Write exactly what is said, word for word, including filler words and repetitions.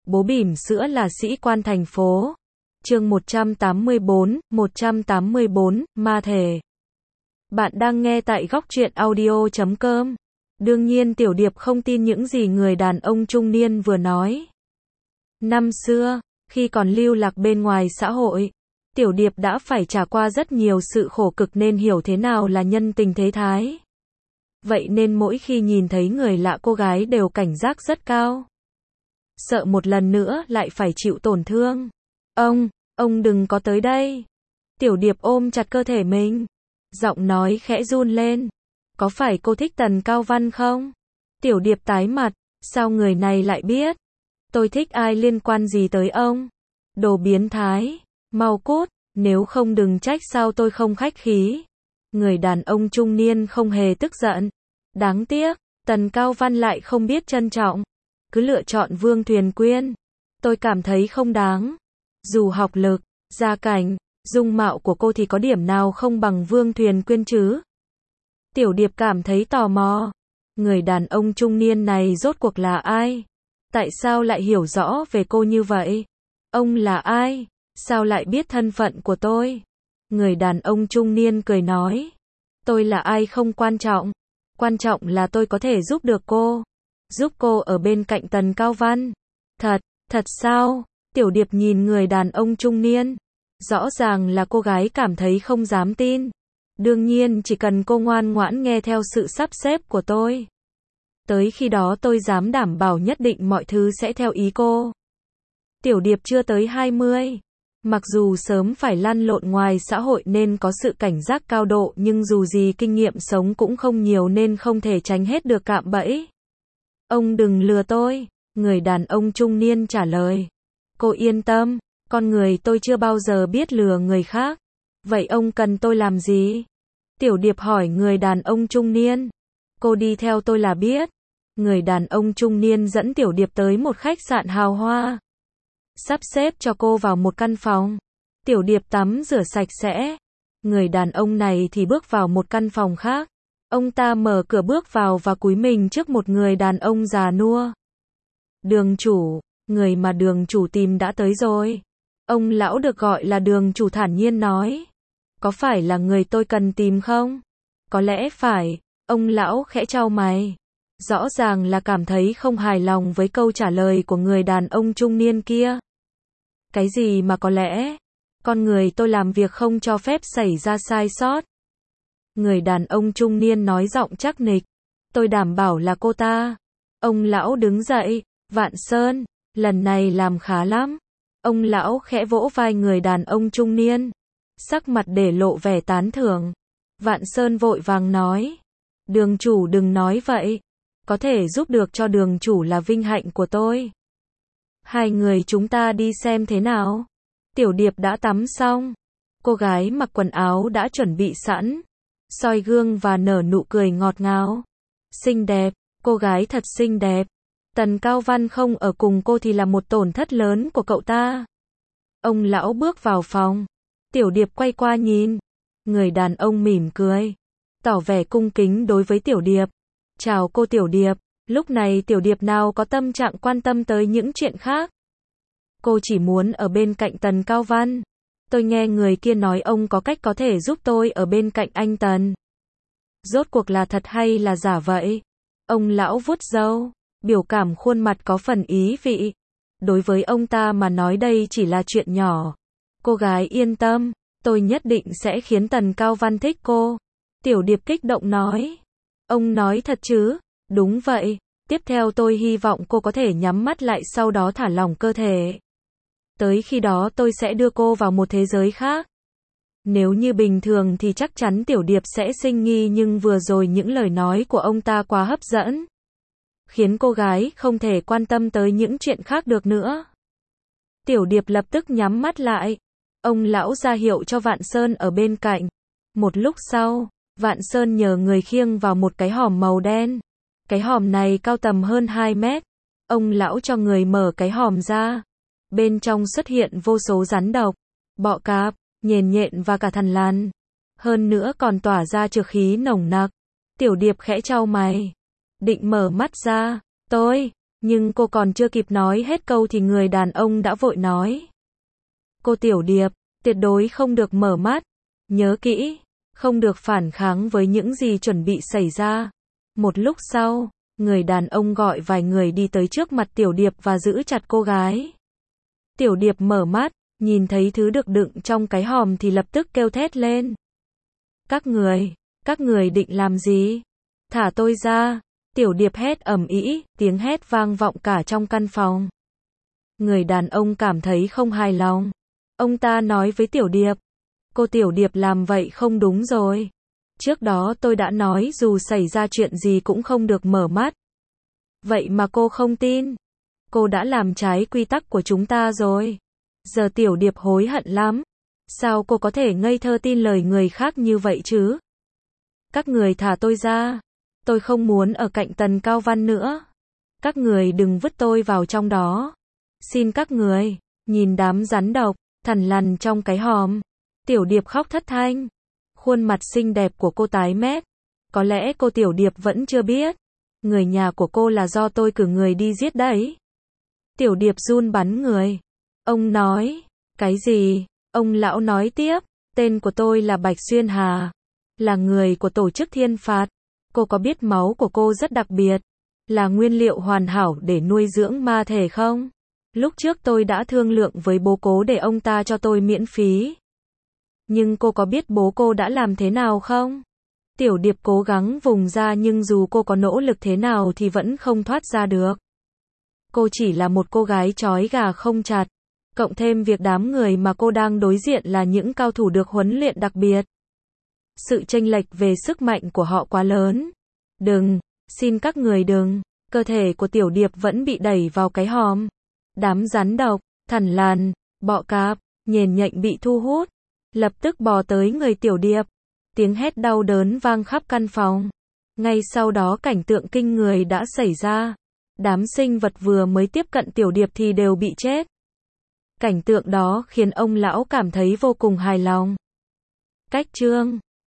Bố bỉm sữa là sĩ quan thành phố. Chương một trăm tám mươi bốn, một trăm tám mươi bốn, ma thể. Bạn đang nghe tại góc truyện audio chấm com. Đương nhiên Tiểu Điệp không tin những gì người đàn ông trung niên vừa nói. Năm xưa, khi còn lưu lạc bên ngoài xã hội, Tiểu Điệp đã phải trải qua rất nhiều sự khổ cực nên hiểu thế nào là nhân tình thế thái. Vậy nên mỗi khi nhìn thấy người lạ cô gái đều cảnh giác rất cao. Sợ một lần nữa lại phải chịu tổn thương. Ông, ông đừng có tới đây. Tiểu Điệp ôm chặt cơ thể mình. Giọng nói khẽ run lên. Có phải cô thích Tần Cao Văn không? Tiểu Điệp tái mặt. Sao người này lại biết? Tôi thích ai liên quan gì tới ông? Đồ biến thái. Mau cút, nếu không đừng trách sao tôi không khách khí. Người đàn ông trung niên không hề tức giận. Đáng tiếc, Tần Cao Văn lại không biết trân trọng. Cứ lựa chọn Vương Thuyền Quyên. Tôi cảm thấy không đáng. Dù học lực, gia cảnh, dung mạo của cô thì có điểm nào không bằng Vương Thuyền Quyên chứ? Tiểu Điệp cảm thấy tò mò. Người đàn ông trung niên này rốt cuộc là ai? Tại sao lại hiểu rõ về cô như vậy? Ông là ai? Sao lại biết thân phận của tôi? Người đàn ông trung niên cười nói. Tôi là ai không quan trọng. Quan trọng là tôi có thể giúp được cô. Giúp cô ở bên cạnh Tần Cao Văn. Thật, thật sao? Tiểu Điệp nhìn người đàn ông trung niên. Rõ ràng là cô gái cảm thấy không dám tin. Đương nhiên chỉ cần cô ngoan ngoãn nghe theo sự sắp xếp của tôi. Tới khi đó tôi dám đảm bảo nhất định mọi thứ sẽ theo ý cô. Tiểu Điệp chưa tới hai mươi. Mặc dù sớm phải lăn lộn ngoài xã hội nên có sự cảnh giác cao độ nhưng dù gì kinh nghiệm sống cũng không nhiều nên không thể tránh hết được cạm bẫy. Ông đừng lừa tôi, người đàn ông trung niên trả lời. Cô yên tâm, con người tôi chưa bao giờ biết lừa người khác. Vậy ông cần tôi làm gì? Tiểu Điệp hỏi người đàn ông trung niên. Cô đi theo tôi là biết. Người đàn ông trung niên dẫn Tiểu Điệp tới một khách sạn hào hoa. Sắp xếp cho cô vào một căn phòng. Tiểu Điệp tắm rửa sạch sẽ. Người đàn ông này thì bước vào một căn phòng khác. Ông ta mở cửa bước vào và cúi mình trước một người đàn ông già nua. Đường chủ, người mà đường chủ tìm đã tới rồi. Ông lão được gọi là đường chủ thản nhiên nói. Có phải là người tôi cần tìm không? Có lẽ phải, ông lão khẽ chau mày. Rõ ràng là cảm thấy không hài lòng với câu trả lời của người đàn ông trung niên kia. Cái gì mà có lẽ? Con người tôi làm việc không cho phép xảy ra sai sót. Người đàn ông trung niên nói giọng chắc nịch. Tôi đảm bảo là cô ta. Ông lão đứng dậy. Vạn Sơn, lần này làm khá lắm. Ông lão khẽ vỗ vai người đàn ông trung niên. Sắc mặt để lộ vẻ tán thưởng. Vạn Sơn vội vàng nói. Đường chủ đừng nói vậy. Có thể giúp được cho đường chủ là vinh hạnh của tôi. Hai người chúng ta đi xem thế nào. Tiểu Điệp đã tắm xong. Cô gái mặc quần áo đã chuẩn bị sẵn. Soi gương và nở nụ cười ngọt ngào. Xinh đẹp, cô gái thật xinh đẹp. Tần Cao Văn không ở cùng cô thì là một tổn thất lớn của cậu ta. Ông lão bước vào phòng. Tiểu Điệp quay qua nhìn. Người đàn ông mỉm cười. Tỏ vẻ cung kính đối với Tiểu Điệp. Chào cô Tiểu Điệp. Lúc này Tiểu Điệp nào có tâm trạng quan tâm tới những chuyện khác. Cô chỉ muốn ở bên cạnh Tần Cao Văn. Tôi nghe người kia nói ông có cách có thể giúp tôi ở bên cạnh anh Tần. Rốt cuộc là thật hay là giả vậy? Ông lão vuốt râu. Biểu cảm khuôn mặt có phần ý vị. Đối với ông ta mà nói đây chỉ là chuyện nhỏ. Cô gái yên tâm. Tôi nhất định sẽ khiến Tần Cao Văn thích cô. Tiểu Điệp kích động nói. Ông nói thật chứ? Đúng vậy. Tiếp theo tôi hy vọng cô có thể nhắm mắt lại sau đó thả lỏng cơ thể. Tới khi đó tôi sẽ đưa cô vào một thế giới khác. Nếu như bình thường thì chắc chắn Tiểu Điệp sẽ sinh nghi nhưng vừa rồi những lời nói của ông ta quá hấp dẫn. Khiến cô gái không thể quan tâm tới những chuyện khác được nữa. Tiểu Điệp lập tức nhắm mắt lại. Ông lão ra hiệu cho Vạn Sơn ở bên cạnh. Một lúc sau, Vạn Sơn nhờ người khiêng vào một cái hòm màu đen. Cái hòm này cao tầm hơn hai mét. Ông lão cho người mở cái hòm ra. Bên trong xuất hiện vô số rắn độc, bọ cạp, nhện nhện và cả thằn lằn. Hơn nữa còn tỏa ra trược khí nồng nặc. Tiểu Điệp khẽ chau mày. Định mở mắt ra. Tôi, Nhưng cô còn chưa kịp nói hết câu thì người đàn ông đã vội nói. Cô Tiểu Điệp, tuyệt đối không được mở mắt. Nhớ kỹ, không được phản kháng với những gì chuẩn bị xảy ra. Một lúc sau, người đàn ông gọi vài người đi tới trước mặt Tiểu Điệp và giữ chặt cô gái. Tiểu Điệp mở mắt, nhìn thấy thứ được đựng trong cái hòm thì lập tức kêu thét lên. Các người, các người định làm gì? Thả tôi ra. Tiểu Điệp hét ầm ĩ, tiếng hét vang vọng cả trong căn phòng. Người đàn ông cảm thấy không hài lòng. Ông ta nói với Tiểu Điệp. Cô Tiểu Điệp làm vậy không đúng rồi. Trước đó tôi đã nói dù xảy ra chuyện gì cũng không được mở mắt. Vậy mà cô không tin. Cô đã làm trái quy tắc của chúng ta rồi. Giờ Tiểu Điệp hối hận lắm. Sao cô có thể ngây thơ tin lời người khác như vậy chứ? Các người thả tôi ra. Tôi không muốn ở cạnh Tần Cao Văn nữa. Các người đừng vứt tôi vào trong đó. Xin các người. Nhìn đám rắn độc, thằn lằn trong cái hòm. Tiểu Điệp khóc thất thanh. Khuôn mặt xinh đẹp của cô tái mét. Có lẽ cô Tiểu Điệp vẫn chưa biết. Người nhà của cô là do tôi cử người đi giết đấy. Tiểu Điệp run bắn người. Ông nói. Cái gì? Ông lão nói tiếp. Tên của tôi là Bạch Xuyên Hà. Là người của tổ chức Thiên Phạt. Cô có biết máu của cô rất đặc biệt. Là nguyên liệu hoàn hảo để nuôi dưỡng ma thể không? Lúc trước tôi đã thương lượng với bố cô để ông ta cho tôi miễn phí. Nhưng cô có biết bố cô đã làm thế nào không? Tiểu Điệp cố gắng vùng ra nhưng dù cô có nỗ lực thế nào thì vẫn không thoát ra được. Cô chỉ là một cô gái trói gà không chặt. Cộng thêm việc đám người mà cô đang đối diện là những cao thủ được huấn luyện đặc biệt. Sự chênh lệch về sức mạnh của họ quá lớn. Đừng, xin các người đừng. Cơ thể của Tiểu Điệp vẫn bị đẩy vào cái hòm. Đám rắn độc, thằn lằn, bọ cạp, nhện nhện bị thu hút. Lập tức bò tới người Tiểu Điệp. Tiếng hét đau đớn vang khắp căn phòng. Ngay sau đó cảnh tượng kinh người đã xảy ra. Đám sinh vật vừa mới tiếp cận Tiểu Điệp thì đều bị chết. Cảnh tượng đó khiến ông lão cảm thấy vô cùng hài lòng. Cách chương